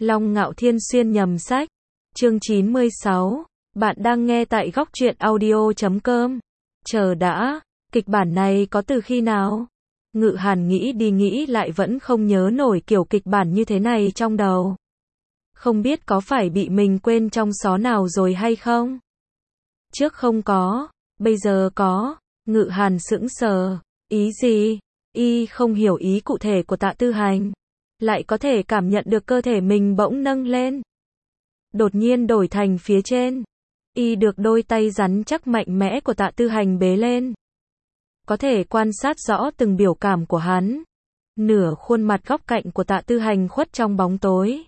Long Ngạo Thiên xuyên nhầm sách. Chương 96. Bạn đang nghe tại góc truyện audio.com. Chờ đã, kịch bản này có từ khi nào? Ngự Hàn nghĩ đi nghĩ lại vẫn không nhớ nổi kiểu kịch bản như thế này trong đầu. Không biết có phải bị mình quên trong xó nào rồi hay không? Trước không có, bây giờ có. Ngự Hàn sững sờ. Ý gì? Y không hiểu ý cụ thể của Tạ Tư Hành. Lại có thể cảm nhận được cơ thể mình bỗng nâng lên. Đột nhiên đổi thành phía trên. Y được đôi tay rắn chắc mạnh mẽ của Tạ Tư Hành bế lên. Có thể quan sát rõ từng biểu cảm của hắn. Nửa khuôn mặt góc cạnh của Tạ Tư Hành khuất trong bóng tối.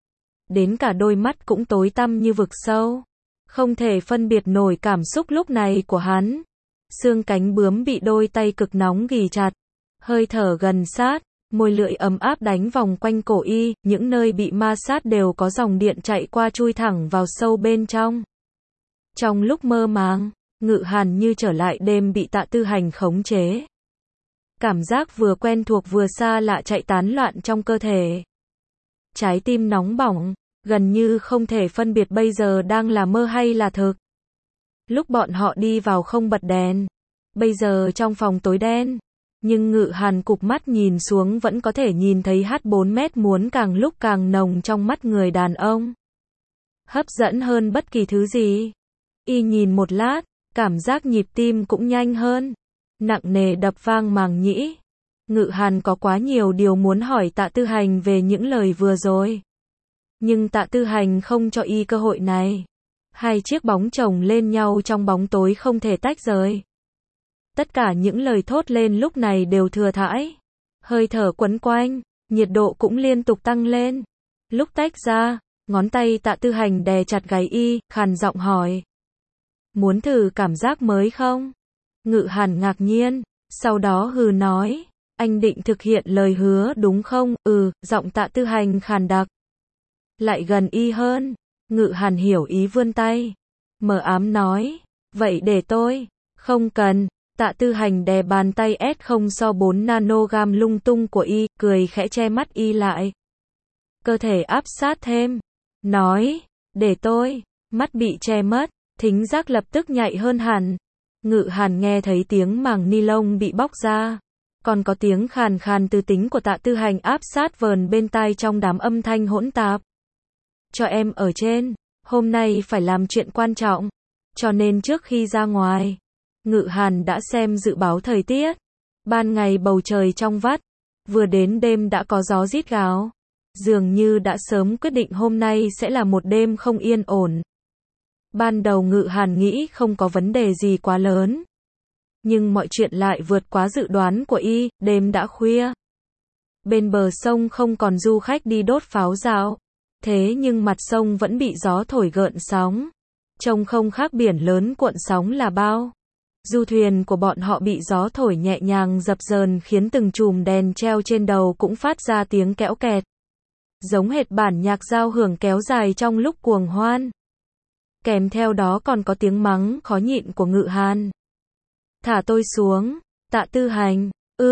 Đến cả đôi mắt cũng tối tăm như vực sâu. Không thể phân biệt nổi cảm xúc lúc này của hắn. Xương cánh bướm bị đôi tay cực nóng ghì chặt. Hơi thở gần sát, môi lưỡi ấm áp đánh vòng quanh cổ y, những nơi bị ma sát đều có dòng điện chạy qua chui thẳng vào sâu bên trong. Trong lúc mơ màng, Ngự Hàn như trở lại đêm bị Tạ Tư Hành khống chế. Cảm giác vừa quen thuộc vừa xa lạ chạy tán loạn trong cơ thể. Trái tim nóng bỏng, gần như không thể phân biệt bây giờ đang là mơ hay là thực. Lúc bọn họ đi vào không bật đèn, bây giờ trong phòng tối đen, nhưng Ngự Hàn cụp mắt nhìn xuống vẫn có thể nhìn thấy H4 muốn càng lúc càng nồng trong mắt người đàn ông. Hấp dẫn hơn bất kỳ thứ gì. Y nhìn một lát, cảm giác nhịp tim cũng nhanh hơn, nặng nề đập vang màng nhĩ. Ngự Hàn có quá nhiều điều muốn hỏi Tạ Tư Hành về những lời vừa rồi. Nhưng Tạ Tư Hành không cho y cơ hội này. Hai chiếc bóng chồng lên nhau trong bóng tối không thể tách rời. Tất cả những lời thốt lên lúc này đều thừa thãi. Hơi thở quấn quanh, nhiệt độ cũng liên tục tăng lên. Lúc tách ra, ngón tay Tạ Tư Hành đè chặt gáy y, khàn giọng hỏi. Muốn thử cảm giác mới không? Ngự Hàn ngạc nhiên, sau đó hừ nói. Anh định thực hiện lời hứa đúng không? Giọng Tạ Tư Hành khàn đặc. Lại gần y hơn. Ngự Hàn hiểu ý vươn tay. Mờ ám nói. Vậy để tôi. Không cần. Tạ Tư Hành đè bàn tay S0/4 nanogam lung tung của y, cười khẽ che mắt y lại. Cơ thể áp sát thêm. Nói. Để tôi. Mắt bị che mất. Thính giác lập tức nhạy hơn hẳn. Ngự Hàn nghe thấy tiếng màng ni lông bị bóc ra. Còn có tiếng khàn khàn từ tính của Tạ Tư Hành áp sát vờn bên tai trong đám âm thanh hỗn tạp. Cho em ở trên, hôm nay phải làm chuyện quan trọng. Cho nên trước khi ra ngoài, Ngự Hàn đã xem dự báo thời tiết. Ban ngày bầu trời trong vắt, vừa đến đêm đã có gió rít gào. Dường như đã sớm quyết định hôm nay sẽ là một đêm không yên ổn. Ban đầu Ngự Hàn nghĩ không có vấn đề gì quá lớn. Nhưng mọi chuyện lại vượt quá dự đoán của y, đêm đã khuya. Bên bờ sông không còn du khách đi đốt pháo dạo. Thế nhưng mặt sông vẫn bị gió thổi gợn sóng. Trông không khác biển lớn cuộn sóng là bao. Du thuyền của bọn họ bị gió thổi nhẹ nhàng dập dờn khiến từng chùm đèn treo trên đầu cũng phát ra tiếng kẽo kẹt. Giống hệt bản nhạc giao hưởng kéo dài trong lúc cuồng hoan. Kèm theo đó còn có tiếng mắng khó nhịn của Ngự Hàn. Thả tôi xuống, Tạ Tư Hành.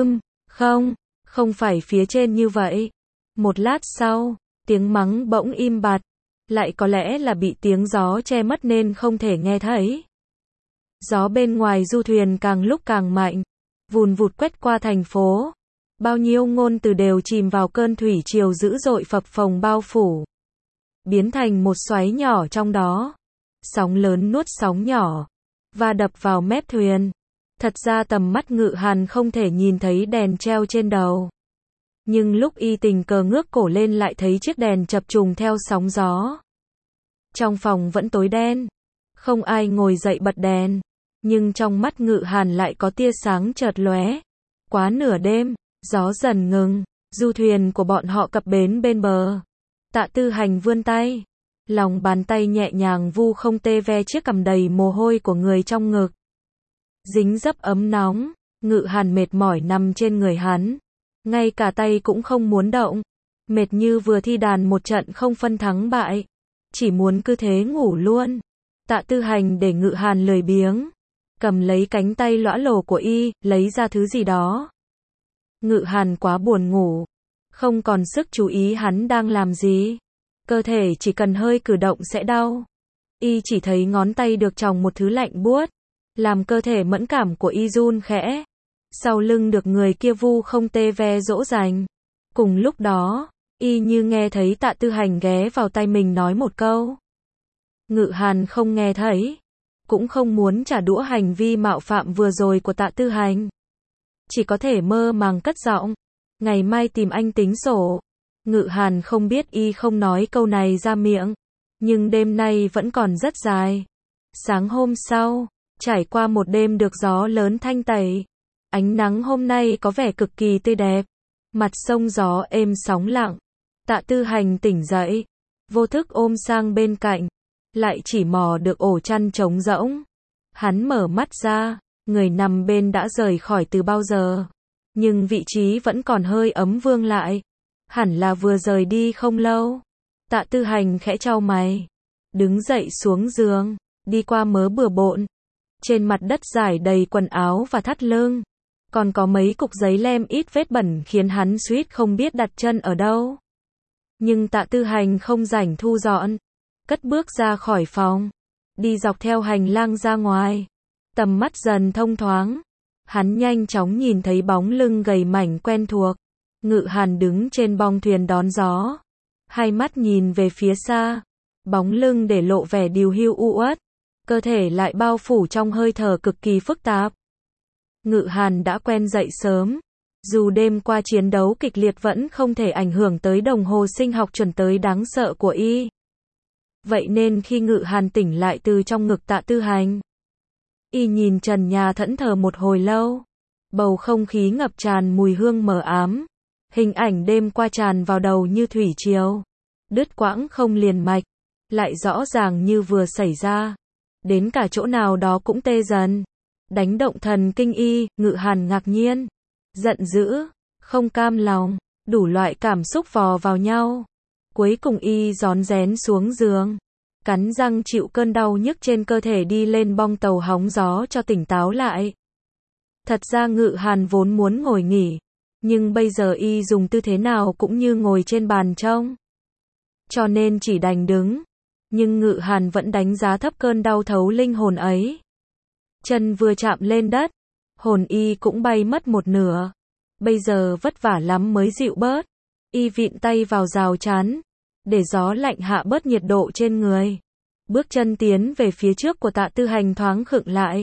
Không phải phía trên như vậy. Một lát sau, tiếng mắng bỗng im bặt. Lại có lẽ là bị tiếng gió che mất nên không thể nghe thấy. Gió bên ngoài du thuyền càng lúc càng mạnh, vùn vụt quét qua thành phố. Bao nhiêu ngôn từ đều chìm vào cơn thủy triều dữ dội phập phồng bao phủ. Biến thành một xoáy nhỏ trong đó. Sóng lớn nuốt sóng nhỏ, và đập vào mép thuyền. Thật ra tầm mắt Ngự Hàn không thể nhìn thấy đèn treo trên đầu. Nhưng lúc y tình cờ ngước cổ lên lại thấy chiếc đèn chập trùng theo sóng gió. Trong phòng vẫn tối đen. Không ai ngồi dậy bật đèn. Nhưng trong mắt Ngự Hàn lại có tia sáng chợt lóe. Quá nửa đêm, gió dần ngừng. Du thuyền của bọn họ cập bến bên bờ. Tạ Tư Hành vươn tay. Lòng bàn tay nhẹ nhàng vu không tê ve chiếc cằm đầy mồ hôi của người trong ngực. Dính dấp ấm nóng. Ngự Hàn mệt mỏi nằm trên người hắn. Ngay cả tay cũng không muốn động. Mệt như vừa thi đàn một trận không phân thắng bại. Chỉ muốn cứ thế ngủ luôn. Tạ Tư Hành để Ngự Hàn lười biếng. Cầm lấy cánh tay lõa lồ của y, lấy ra thứ gì đó. Ngự Hàn quá buồn ngủ. Không còn sức chú ý hắn đang làm gì. cơ thể chỉ cần hơi cử động sẽ đau. Y chỉ thấy ngón tay được tròng một thứ lạnh buốt, làm cơ thể mẫn cảm của y run khẽ. Sau lưng được người kia vu không tê ve dỗ dành. Cùng lúc đó, y như nghe thấy Tạ Tư Hành ghé vào tai mình nói một câu. Ngự Hàn không nghe thấy, cũng không muốn trả đũa hành vi mạo phạm vừa rồi của Tạ Tư Hành. Chỉ có thể mơ màng cất giọng, ngày mai tìm anh tính sổ. Ngự Hàn không biết y không nói câu này ra miệng, nhưng đêm nay vẫn còn rất dài. Sáng hôm sau, trải qua một đêm được gió lớn thanh tẩy, ánh nắng hôm nay có vẻ cực kỳ tươi đẹp. Mặt sông gió êm sóng lặng. Tạ Tư Hành tỉnh dậy, vô thức ôm sang bên cạnh, lại chỉ mò được ổ chăn trống rỗng. Hắn mở mắt ra, người nằm bên đã rời khỏi từ bao giờ, nhưng vị trí vẫn còn hơi ấm vương lại. Hẳn là vừa rời đi không lâu. Tạ Tư Hành khẽ chau mày, đứng dậy xuống giường, đi qua mớ bừa bộn. Trên mặt đất rải đầy quần áo và thắt lưng, còn có mấy cục giấy lem ít vết bẩn khiến hắn suýt không biết đặt chân ở đâu. Nhưng Tạ Tư Hành không rảnh thu dọn, cất bước ra khỏi phòng, đi dọc theo hành lang ra ngoài. Tầm mắt dần thông thoáng, hắn nhanh chóng nhìn thấy bóng lưng gầy mảnh quen thuộc. Ngự Hàn đứng trên bong thuyền đón gió, hai mắt nhìn về phía xa, bóng lưng để lộ vẻ điều hưu u uất, cơ thể lại bao phủ trong hơi thở cực kỳ phức tạp. Ngự Hàn đã quen dậy sớm, dù đêm qua chiến đấu kịch liệt vẫn không thể ảnh hưởng tới đồng hồ sinh học chuẩn tới đáng sợ của y. Vậy nên khi Ngự Hàn tỉnh lại từ trong ngực Tạ Tư Hành, y nhìn trần nhà thẫn thờ một hồi lâu, bầu không khí ngập tràn mùi hương mờ ám, hình ảnh đêm qua tràn vào đầu như thủy triều, đứt quãng không liền mạch, lại rõ ràng như vừa xảy ra, đến cả chỗ nào đó cũng tê dần, đánh động thần kinh y. Ngự Hàn ngạc nhiên, giận dữ, không cam lòng, đủ loại cảm xúc vò vào nhau. Cuối cùng y rón rén xuống giường, cắn răng chịu cơn đau nhức trên cơ thể đi lên bong tàu hóng gió cho tỉnh táo lại. Thật ra Ngự Hàn vốn muốn ngồi nghỉ, nhưng bây giờ y dùng tư thế nào cũng như ngồi trên bàn trông, cho nên chỉ đành đứng. Nhưng Ngự Hàn vẫn đánh giá thấp cơn đau thấu linh hồn ấy. Chân vừa chạm lên đất, hồn y cũng bay mất một nửa. Bây giờ vất vả lắm mới dịu bớt. Y vịn tay vào rào chắn, để gió lạnh hạ bớt nhiệt độ trên người. Bước chân tiến về phía trước của Tạ Tư Hành thoáng khựng lại.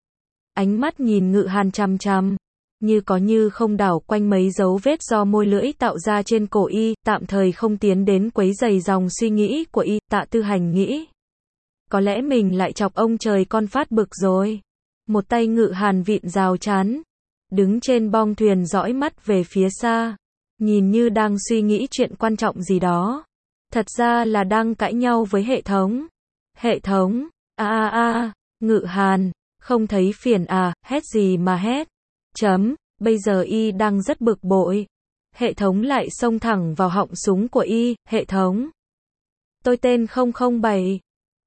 Ánh mắt nhìn Ngự Hàn chằm chằm, như có như không đảo quanh mấy dấu vết do môi lưỡi tạo ra trên cổ y, tạm thời không tiến đến quấy rầy dòng suy nghĩ của y. Tạ Tư Hành nghĩ, có lẽ mình lại chọc ông trời con phát bực rồi. Một tay Ngự Hàn vịn rào chắn, đứng trên bong thuyền dõi mắt về phía xa, nhìn như đang suy nghĩ chuyện quan trọng gì đó. Thật ra là đang cãi nhau với hệ thống. Hệ thống, Ngự Hàn, không thấy phiền à, hét gì mà hét. Bây giờ y đang rất bực bội. Hệ thống lại xông thẳng vào họng súng của y. Hệ thống, tôi tên 007.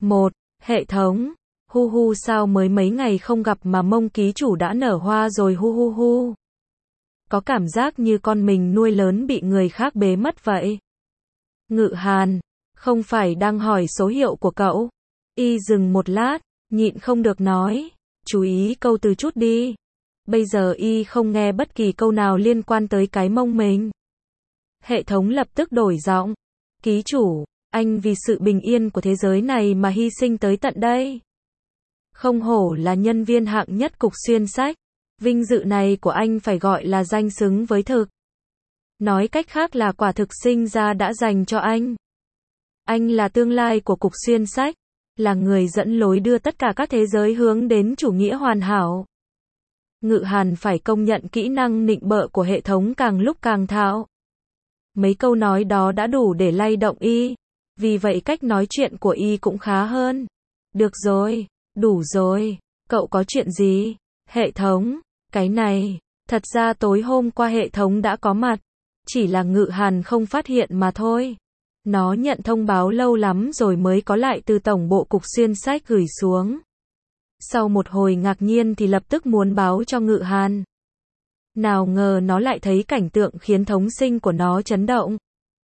Hệ thống, hu sao mới mấy ngày không gặp mà mông ký chủ đã nở hoa rồi hu. Có cảm giác như con mình nuôi lớn bị người khác bế mất vậy. Ngự Hàn, không phải đang hỏi số hiệu của cậu. Y dừng một lát, nhịn không được nói, chú ý câu từ chút đi. Bây giờ y không nghe bất kỳ câu nào liên quan tới cái mông mình. Hệ thống lập tức đổi giọng, ký chủ, anh vì sự bình yên của thế giới này mà hy sinh tới tận đây. Không hổ là nhân viên hạng nhất cục xuyên sách, vinh dự này của anh phải gọi là danh xứng với thực. Nói cách khác là quả thực sinh ra đã dành cho anh. Anh là tương lai của cục xuyên sách, là người dẫn lối đưa tất cả các thế giới hướng đến chủ nghĩa hoàn hảo. Ngự Hàn phải công nhận kỹ năng nịnh bợ của hệ thống càng lúc càng thạo. Mấy câu nói đó đã đủ để lay động y, vì vậy cách nói chuyện của y cũng khá hơn. Được rồi, đủ rồi, cậu có chuyện gì? Hệ thống, cái này, thật ra tối hôm qua hệ thống đã có mặt, chỉ là Ngự Hàn không phát hiện mà thôi. Nó nhận thông báo lâu lắm rồi mới có lại từ tổng bộ cục xuyên sách gửi xuống. Sau một hồi ngạc nhiên thì lập tức muốn báo cho Ngự Hàn. Nào ngờ nó lại thấy cảnh tượng khiến thống sinh của nó chấn động.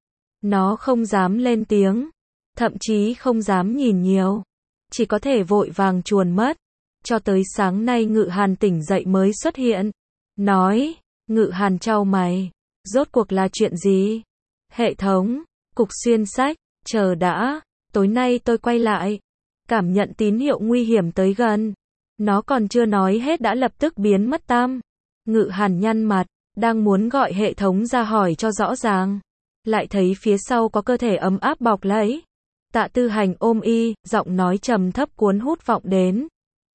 Nó không dám lên tiếng, thậm chí không dám nhìn nhiều, chỉ có thể vội vàng chuồn mất. Cho tới sáng nay Ngự Hàn tỉnh dậy mới xuất hiện. Nói, Ngự Hàn chau mày, rốt cuộc là chuyện gì? Hệ thống, cục xuyên sách, chờ đã, tối nay tôi quay lại. Cảm nhận tín hiệu nguy hiểm tới gần. Nó còn chưa nói hết đã lập tức biến mất tăm. Ngự Hàn nhăn mặt, đang muốn gọi hệ thống ra hỏi cho rõ ràng. Lại thấy phía sau có cơ thể ấm áp bọc lấy. Tạ Tư Hành ôm y, giọng nói trầm thấp cuốn hút vọng đến.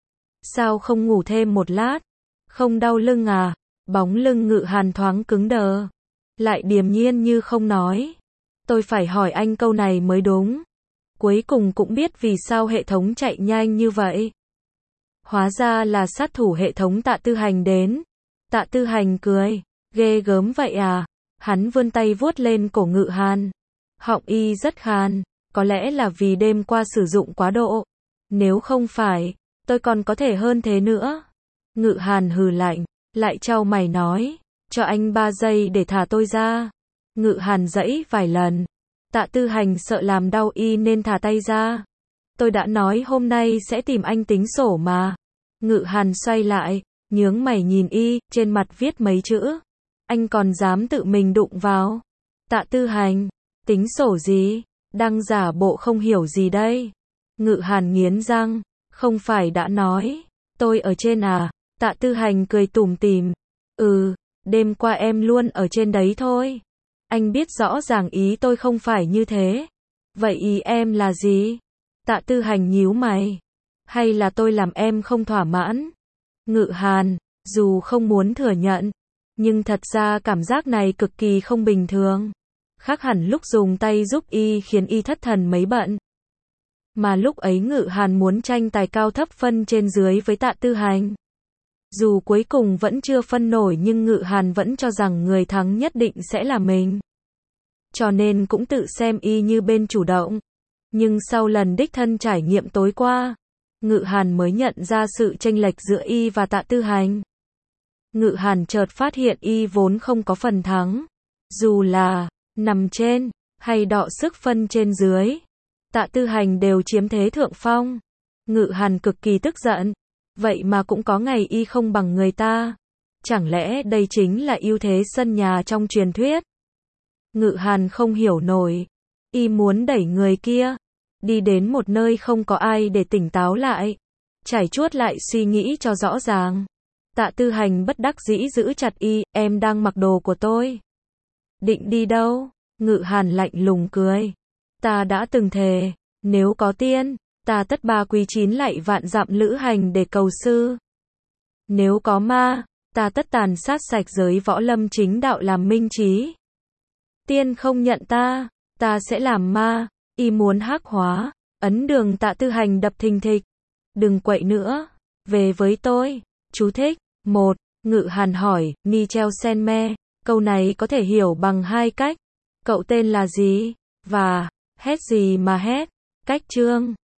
Sao không ngủ thêm một lát? Không đau lưng à? Bóng lưng Ngự Hàn thoáng cứng đờ. Lại điềm nhiên như không nói. Tôi phải hỏi anh câu này mới đúng. Cuối cùng cũng biết vì sao hệ thống chạy nhanh như vậy. Hóa ra là sát thủ hệ thống Tạ Tư Hành đến. Tạ Tư Hành cười. Ghê gớm vậy à? Hắn vươn tay vuốt lên cổ Ngự Hàn. Họng y rất khan. Có lẽ là vì đêm qua sử dụng quá độ. Nếu không phải, tôi còn có thể hơn thế nữa. Ngự Hàn hừ lạnh, lại chau mày nói. Cho anh 3 giây để thả tôi ra. Ngự Hàn giãy vài lần. Tạ Tư Hành sợ làm đau y nên thả tay ra. Tôi đã nói hôm nay sẽ tìm anh tính sổ mà. Ngự Hàn xoay lại, nhướng mày nhìn y, trên mặt viết mấy chữ. Anh còn dám tự mình đụng vào. Tạ Tư Hành, tính sổ gì? Đang giả bộ không hiểu gì đây. Ngự Hàn nghiến răng, không phải đã nói, tôi ở trên à? Tạ Tư Hành cười tủm tỉm. Đêm qua em luôn ở trên đấy thôi. Anh biết rõ ràng ý tôi không phải như thế. Vậy ý em là gì? Tạ Tư Hành nhíu mày. Hay là tôi làm em không thỏa mãn? Ngự Hàn, dù không muốn thừa nhận, nhưng thật ra cảm giác này cực kỳ không bình thường. Khác hẳn lúc dùng tay giúp y khiến y thất thần mấy bận. Mà lúc ấy Ngự Hàn muốn tranh tài cao thấp phân trên dưới với Tạ Tư Hành. Dù cuối cùng vẫn chưa phân nổi nhưng Ngự Hàn vẫn cho rằng người thắng nhất định sẽ là mình. Cho nên cũng tự xem y như bên chủ động. Nhưng sau lần đích thân trải nghiệm tối qua, Ngự Hàn mới nhận ra sự chênh lệch giữa y và Tạ Tư Hành. Ngự Hàn chợt phát hiện y vốn không có phần thắng. Dù là nằm trên, hay đọ sức phân trên dưới, Tạ Tư Hành đều chiếm thế thượng phong. Ngự Hàn cực kỳ tức giận. Vậy mà cũng có ngày y không bằng người ta. Chẳng lẽ đây chính là ưu thế sân nhà trong truyền thuyết? Ngự Hàn không hiểu nổi. Y muốn đẩy người kia đi đến một nơi không có ai để tỉnh táo lại. Trải chuốt lại suy nghĩ cho rõ ràng. Tạ Tư Hành bất đắc dĩ giữ chặt y. Em đang mặc đồ của tôi. Định đi đâu? Ngự Hàn lạnh lùng cười. Ta đã từng thề, nếu có tiên, ta tất 3 quý 9 lạy vạn dặm lữ hành để cầu sư. Nếu có ma, ta tất tàn sát sạch giới võ lâm chính đạo làm minh trí. Tiên không nhận ta sẽ làm ma. Y muốn hắc hóa, ấn đường Tạ Tư Hành đập thình thịch. Đừng quậy nữa, về với tôi. Chú thích. 1. Ngự Hàn hỏi, ni treo sen me. Câu này có thể hiểu bằng 2 cách. Cậu tên là gì? Và hét gì mà hét? Cách chương